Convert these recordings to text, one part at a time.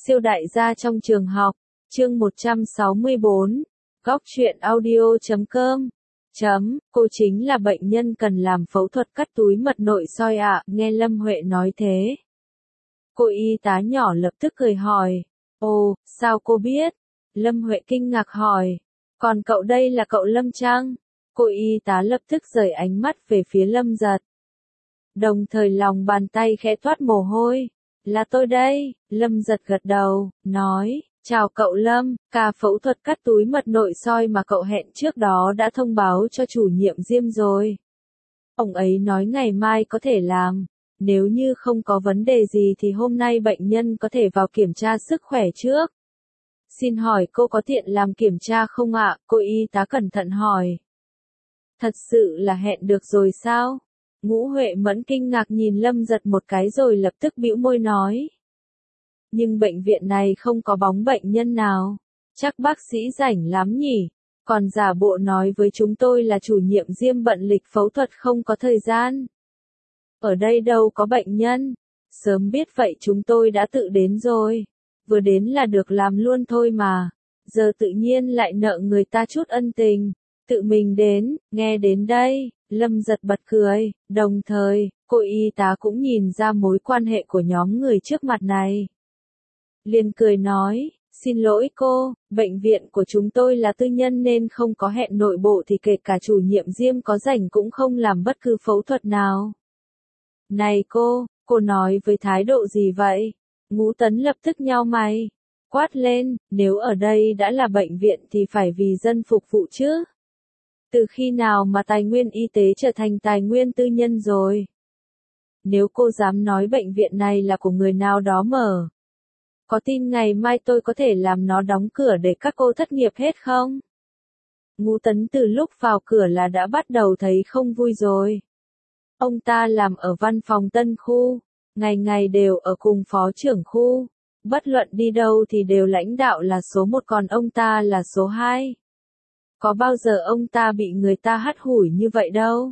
Siêu đại gia trong trường học, chương 164, góc truyện audio.com. Cô chính là bệnh nhân cần làm phẫu thuật cắt túi mật nội soi ạ, nghe Lâm Huệ nói thế. Cô y tá nhỏ lập tức cười hỏi, ồ, sao cô biết? Lâm Huệ kinh ngạc hỏi, còn cậu đây là cậu Lâm chăng? Cô y tá lập tức rời ánh mắt về phía Lâm Giật. Đồng thời lòng bàn tay khẽ toát mồ hôi. Là tôi đây, Lâm Giật gật đầu, nói, chào cậu Lâm, ca phẫu thuật cắt túi mật nội soi mà cậu hẹn trước đó đã thông báo cho chủ nhiệm Diêm rồi. Ông ấy nói ngày mai có thể làm, nếu như không có vấn đề gì thì hôm nay bệnh nhân có thể vào kiểm tra sức khỏe trước. Xin hỏi cô có tiện làm kiểm tra không ạ? Cô y tá cẩn thận hỏi. Thật sự là hẹn được rồi sao? Ngũ Huệ Mẫn kinh ngạc nhìn Lâm Giật một cái rồi lập tức bĩu môi nói. Nhưng bệnh viện này không có bóng bệnh nhân nào. Chắc bác sĩ rảnh lắm nhỉ. Còn giả bộ nói với chúng tôi là chủ nhiệm Diêm bận lịch phẫu thuật không có thời gian. Ở đây đâu có bệnh nhân. Sớm biết vậy chúng tôi đã tự đến rồi. Vừa đến là được làm luôn thôi mà. Giờ tự nhiên lại nợ người ta chút ân tình. Tự mình đến, nghe đến đây. Lâm Giật bật cười, đồng thời, cô y tá cũng nhìn ra mối quan hệ của nhóm người trước mặt này. Liền cười nói, xin lỗi cô, bệnh viện của chúng tôi là tư nhân nên không có hẹn nội bộ thì kể cả chủ nhiệm Diêm có rảnh cũng không làm bất cứ phẫu thuật nào. Này cô nói với thái độ gì vậy? Ngũ Tấn lập tức nhao mày, quát lên, nếu ở đây đã là bệnh viện thì phải vì dân phục vụ chứ. Từ khi nào mà tài nguyên y tế trở thành tài nguyên tư nhân rồi? Nếu cô dám nói bệnh viện này là của người nào đó mở, có tin ngày mai tôi có thể làm nó đóng cửa để các cô thất nghiệp hết không? Ngũ Tấn từ lúc vào cửa là đã bắt đầu thấy không vui rồi. Ông ta làm ở văn phòng Tân khu, ngày ngày đều ở cùng phó trưởng khu, bất luận đi đâu thì đều lãnh đạo là số 1 còn ông ta là số 2. Có bao giờ ông ta bị người ta hắt hủi như vậy đâu.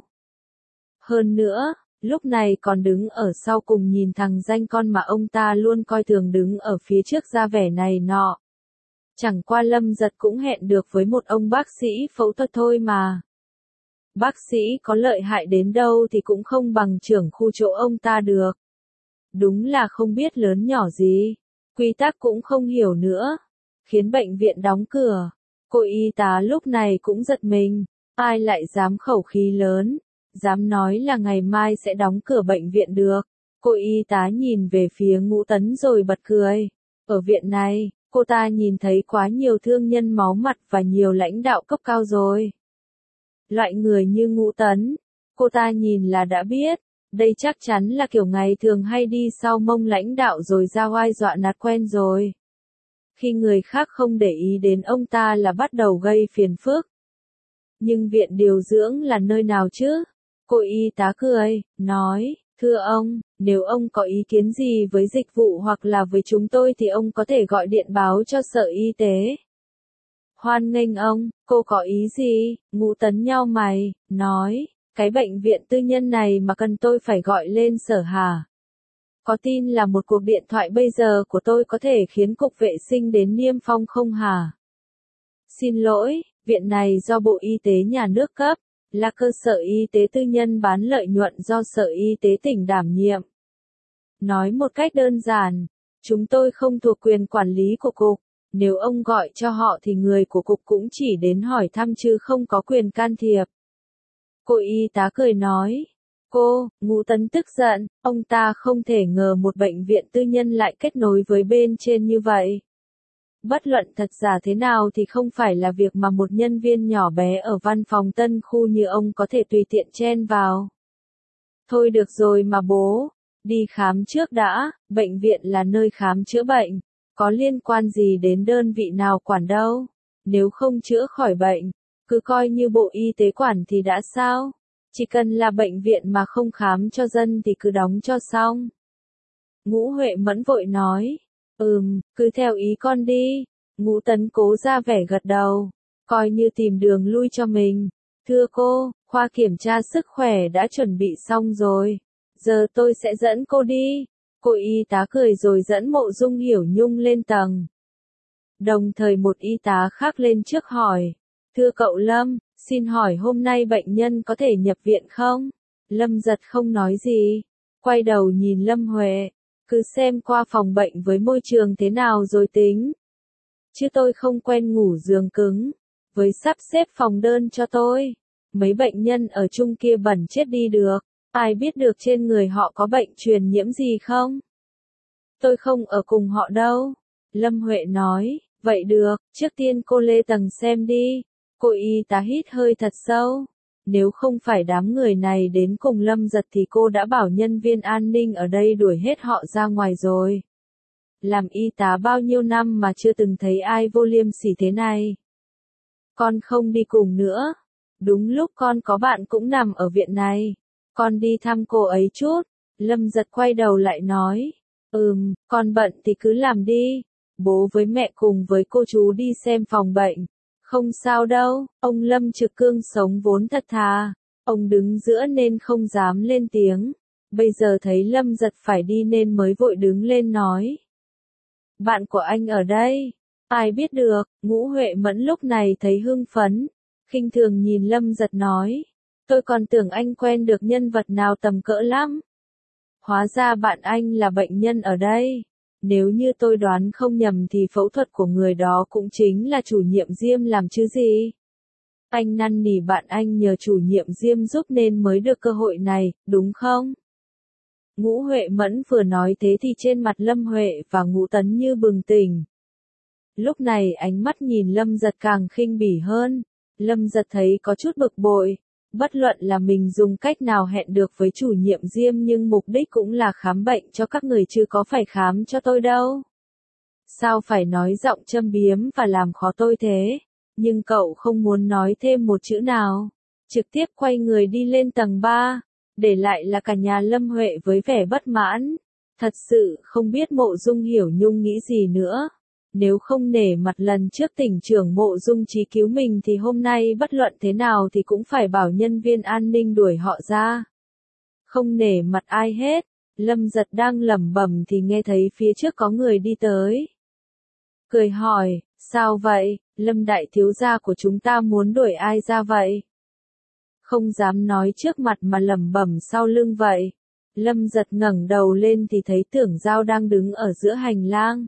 Hơn nữa, lúc này còn đứng ở sau cùng nhìn thằng danh con mà ông ta luôn coi thường đứng ở phía trước ra vẻ này nọ. Chẳng qua Lâm Giật cũng hẹn được với một ông bác sĩ phẫu thuật thôi mà. Bác sĩ có lợi hại đến đâu thì cũng không bằng trưởng khu chỗ ông ta được. Đúng là không biết lớn nhỏ gì, quy tắc cũng không hiểu nữa, khiến bệnh viện đóng cửa. Cô y tá lúc này cũng giật mình, ai lại dám khẩu khí lớn, dám nói là ngày mai sẽ đóng cửa bệnh viện được. Cô y tá nhìn về phía Ngũ Tấn rồi bật cười. Ở viện này, cô ta nhìn thấy quá nhiều thương nhân máu mặt và nhiều lãnh đạo cấp cao rồi. Loại người như Ngũ Tấn, cô ta nhìn là đã biết, đây chắc chắn là kiểu ngày thường hay đi sau mông lãnh đạo rồi ra oai dọa nạt quen rồi. Khi người khác không để ý đến ông ta là bắt đầu gây phiền phức. Nhưng viện điều dưỡng là nơi nào chứ? Cô y tá cười, nói, thưa ông, nếu ông có ý kiến gì với dịch vụ hoặc là với chúng tôi thì ông có thể gọi điện báo cho sở y tế. Hoan nghênh ông, cô có ý gì? Ngũ Tấn nhao mày, nói, cái bệnh viện tư nhân này mà cần tôi phải gọi lên sở hả? Có tin là một cuộc điện thoại bây giờ của tôi có thể khiến cục vệ sinh đến niêm phong không hả? Xin lỗi, viện này do Bộ Y tế nhà nước cấp, là cơ sở y tế tư nhân bán lợi nhuận do Sở Y tế tỉnh đảm nhiệm. Nói một cách đơn giản, chúng tôi không thuộc quyền quản lý của cục, nếu ông gọi cho họ thì người của cục cũng chỉ đến hỏi thăm chứ không có quyền can thiệp. Cô y tá cười nói. Ngũ Tấn tức giận, ông ta không thể ngờ một bệnh viện tư nhân lại kết nối với bên trên như vậy. Bất luận thật giả thế nào thì không phải là việc mà một nhân viên nhỏ bé ở văn phòng Tân khu như ông có thể tùy tiện chen vào. Thôi được rồi mà bố, đi khám trước đã, bệnh viện là nơi khám chữa bệnh, có liên quan gì đến đơn vị nào quản đâu, nếu không chữa khỏi bệnh, cứ coi như Bộ Y tế quản thì đã sao? Chỉ cần là bệnh viện mà không khám cho dân thì cứ đóng cho xong. Ngũ Huệ Mẫn vội nói, cứ theo ý con đi. Ngũ Tấn cố ra vẻ gật đầu, coi như tìm đường lui cho mình. Thưa cô, khoa kiểm tra sức khỏe đã chuẩn bị xong rồi. Giờ tôi sẽ dẫn cô đi. Cô y tá cười rồi dẫn Mộ Dung Hiểu Nhung lên tầng. Đồng thời một y tá khác lên trước hỏi. Thưa cậu Lâm, xin hỏi hôm nay bệnh nhân có thể nhập viện không? Lâm Giật không nói gì. Quay đầu nhìn Lâm Huệ. Cứ xem qua phòng bệnh với môi trường thế nào rồi tính. Chứ tôi không quen ngủ giường cứng. Với sắp xếp phòng đơn cho tôi. Mấy bệnh nhân ở chung kia bẩn chết đi được. Ai biết được trên người họ có bệnh truyền nhiễm gì không? Tôi không ở cùng họ đâu. Lâm Huệ nói, vậy được, trước tiên cô lên tầng xem đi. Cô y tá hít hơi thật sâu. Nếu không phải đám người này đến cùng Lâm Giật thì cô đã bảo nhân viên an ninh ở đây đuổi hết họ ra ngoài rồi. Làm y tá bao nhiêu năm mà chưa từng thấy ai vô liêm sỉ thế này. Con không đi cùng nữa. Đúng lúc con có bạn cũng nằm ở viện này. Con đi thăm cô ấy chút. Lâm Giật quay đầu lại nói. Con bận thì cứ làm đi. Bố với mẹ cùng với cô chú đi xem phòng bệnh. Không sao đâu, ông Lâm Trực Cương sống vốn thật thà. Ông đứng giữa nên không dám lên tiếng. Bây giờ thấy Lâm Giật phải đi nên mới vội đứng lên nói. Bạn của anh ở đây. Ai biết được, Ngũ Huệ Mẫn lúc này thấy hưng phấn. Khinh thường nhìn Lâm Giật nói. Tôi còn tưởng anh quen được nhân vật nào tầm cỡ lắm. Hóa ra bạn anh là bệnh nhân ở đây. Nếu như tôi đoán không nhầm thì phẫu thuật của người đó cũng chính là chủ nhiệm Diêm làm chứ gì. Anh năn nỉ bạn anh nhờ chủ nhiệm Diêm giúp nên mới được cơ hội này, đúng không? Ngũ Huệ Mẫn vừa nói thế thì trên mặt Lâm Huệ và Ngũ Tấn Như bừng tỉnh. Lúc này ánh mắt nhìn Lâm Giật càng khinh bỉ hơn. Lâm Giật thấy có chút bực bội. Bất luận là mình dùng cách nào hẹn được với chủ nhiệm Diêm nhưng mục đích cũng là khám bệnh cho các người chứ có phải khám cho tôi đâu. Sao phải nói giọng châm biếm và làm khó tôi thế? Nhưng cậu không muốn nói thêm một chữ nào. Trực tiếp quay người đi lên tầng 3. Để lại là cả nhà Lâm Huệ với vẻ bất mãn. Thật sự không biết Mộ Dung Hiểu Nhung nghĩ gì nữa. Nếu không nể mặt lần trước tỉnh trưởng Mộ Dung Chí cứu mình thì hôm nay bất luận thế nào thì cũng phải bảo nhân viên an ninh đuổi họ ra. Không nể mặt ai hết. Lâm Giật đang lẩm bẩm thì nghe thấy phía trước có người đi tới. Cười hỏi, sao vậy, Lâm đại thiếu gia của chúng ta muốn đuổi ai ra vậy? Không dám nói trước mặt mà lẩm bẩm sau lưng vậy. Lâm Giật ngẩng đầu lên thì thấy Tưởng Giao đang đứng ở giữa hành lang.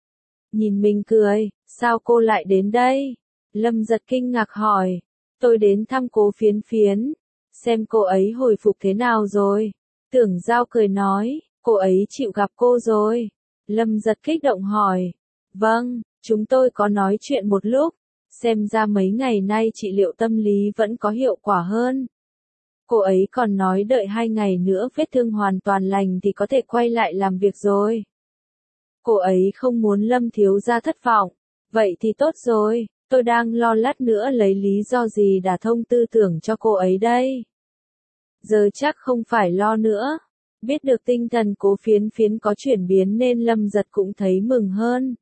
Nhìn mình cười, sao cô lại đến đây? Lâm Giật kinh ngạc hỏi, tôi đến thăm cô Phiến Phiến, xem cô ấy hồi phục thế nào rồi. Tưởng Giao cười nói, cô ấy chịu gặp cô rồi. Lâm Giật kích động hỏi, vâng, chúng tôi có nói chuyện một lúc, xem ra mấy ngày nay trị liệu tâm lý vẫn có hiệu quả hơn. Cô ấy còn nói đợi 2 ngày nữa vết thương hoàn toàn lành thì có thể quay lại làm việc rồi. Cô ấy không muốn Lâm thiếu gia thất vọng. Vậy thì tốt rồi, tôi đang lo lát nữa lấy lý do gì đả thông tư tưởng cho cô ấy đây. Giờ chắc không phải lo nữa. Biết được tinh thần Cố Phiến Phiến có chuyển biến nên Lâm Giật cũng thấy mừng hơn.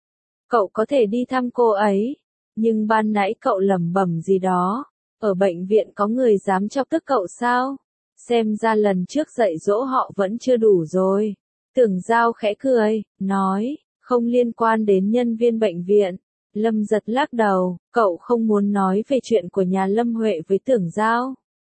Cậu có thể đi thăm cô ấy. Nhưng ban nãy cậu lẩm bẩm gì đó. Ở bệnh viện có người dám chọc tức cậu sao? Xem ra lần trước dạy dỗ họ vẫn chưa đủ rồi. Tưởng Giao khẽ cười, nói, không liên quan đến nhân viên bệnh viện. Lâm Giật lắc đầu, cậu không muốn nói về chuyện của nhà Lâm Huệ với Tưởng Giao.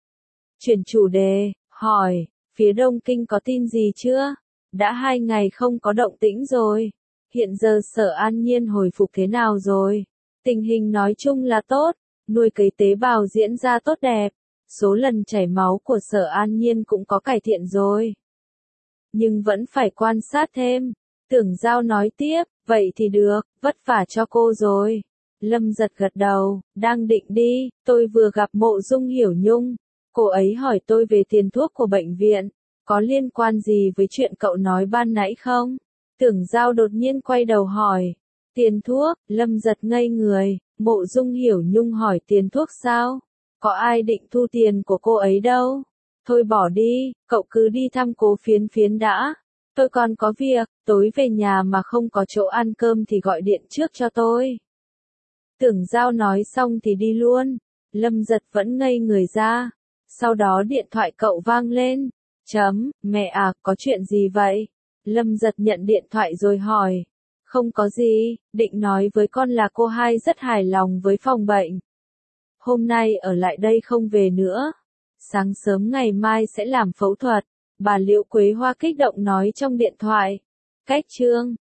Chuyển chủ đề, hỏi, phía Đông Kinh có tin gì chưa? Đã 2 ngày không có động tĩnh rồi. Hiện giờ Sở An Nhiên hồi phục thế nào rồi? Tình hình nói chung là tốt, nuôi cấy tế bào diễn ra tốt đẹp. Số lần chảy máu của Sở An Nhiên cũng có cải thiện rồi. Nhưng vẫn phải quan sát thêm. Tưởng Giao nói tiếp, vậy thì được, vất vả cho cô rồi. Lâm Giật gật đầu, đang định đi, tôi vừa gặp Mộ Dung Hiểu Nhung. Cô ấy hỏi tôi về tiền thuốc của bệnh viện, có liên quan gì với chuyện cậu nói ban nãy không? Tưởng Giao đột nhiên quay đầu hỏi, tiền thuốc, Lâm Giật ngây người, Mộ Dung Hiểu Nhung hỏi tiền thuốc sao? Có ai định thu tiền của cô ấy đâu? Thôi bỏ đi, cậu cứ đi thăm Cố Phiến Phiến đã. Tôi còn có việc, tối về nhà mà không có chỗ ăn cơm thì gọi điện trước cho tôi. Tưởng Giao nói xong thì đi luôn. Lâm Giật vẫn ngây người ra. Sau đó điện thoại cậu vang lên. Mẹ à, có chuyện gì vậy? Lâm Giật nhận điện thoại rồi hỏi. Không có gì, định nói với con là cô hai rất hài lòng với phòng bệnh. Hôm nay ở lại đây không về nữa. Sáng sớm ngày mai sẽ làm phẫu thuật. Bà Liễu Quế Hoa kích động nói trong điện thoại. Cách chương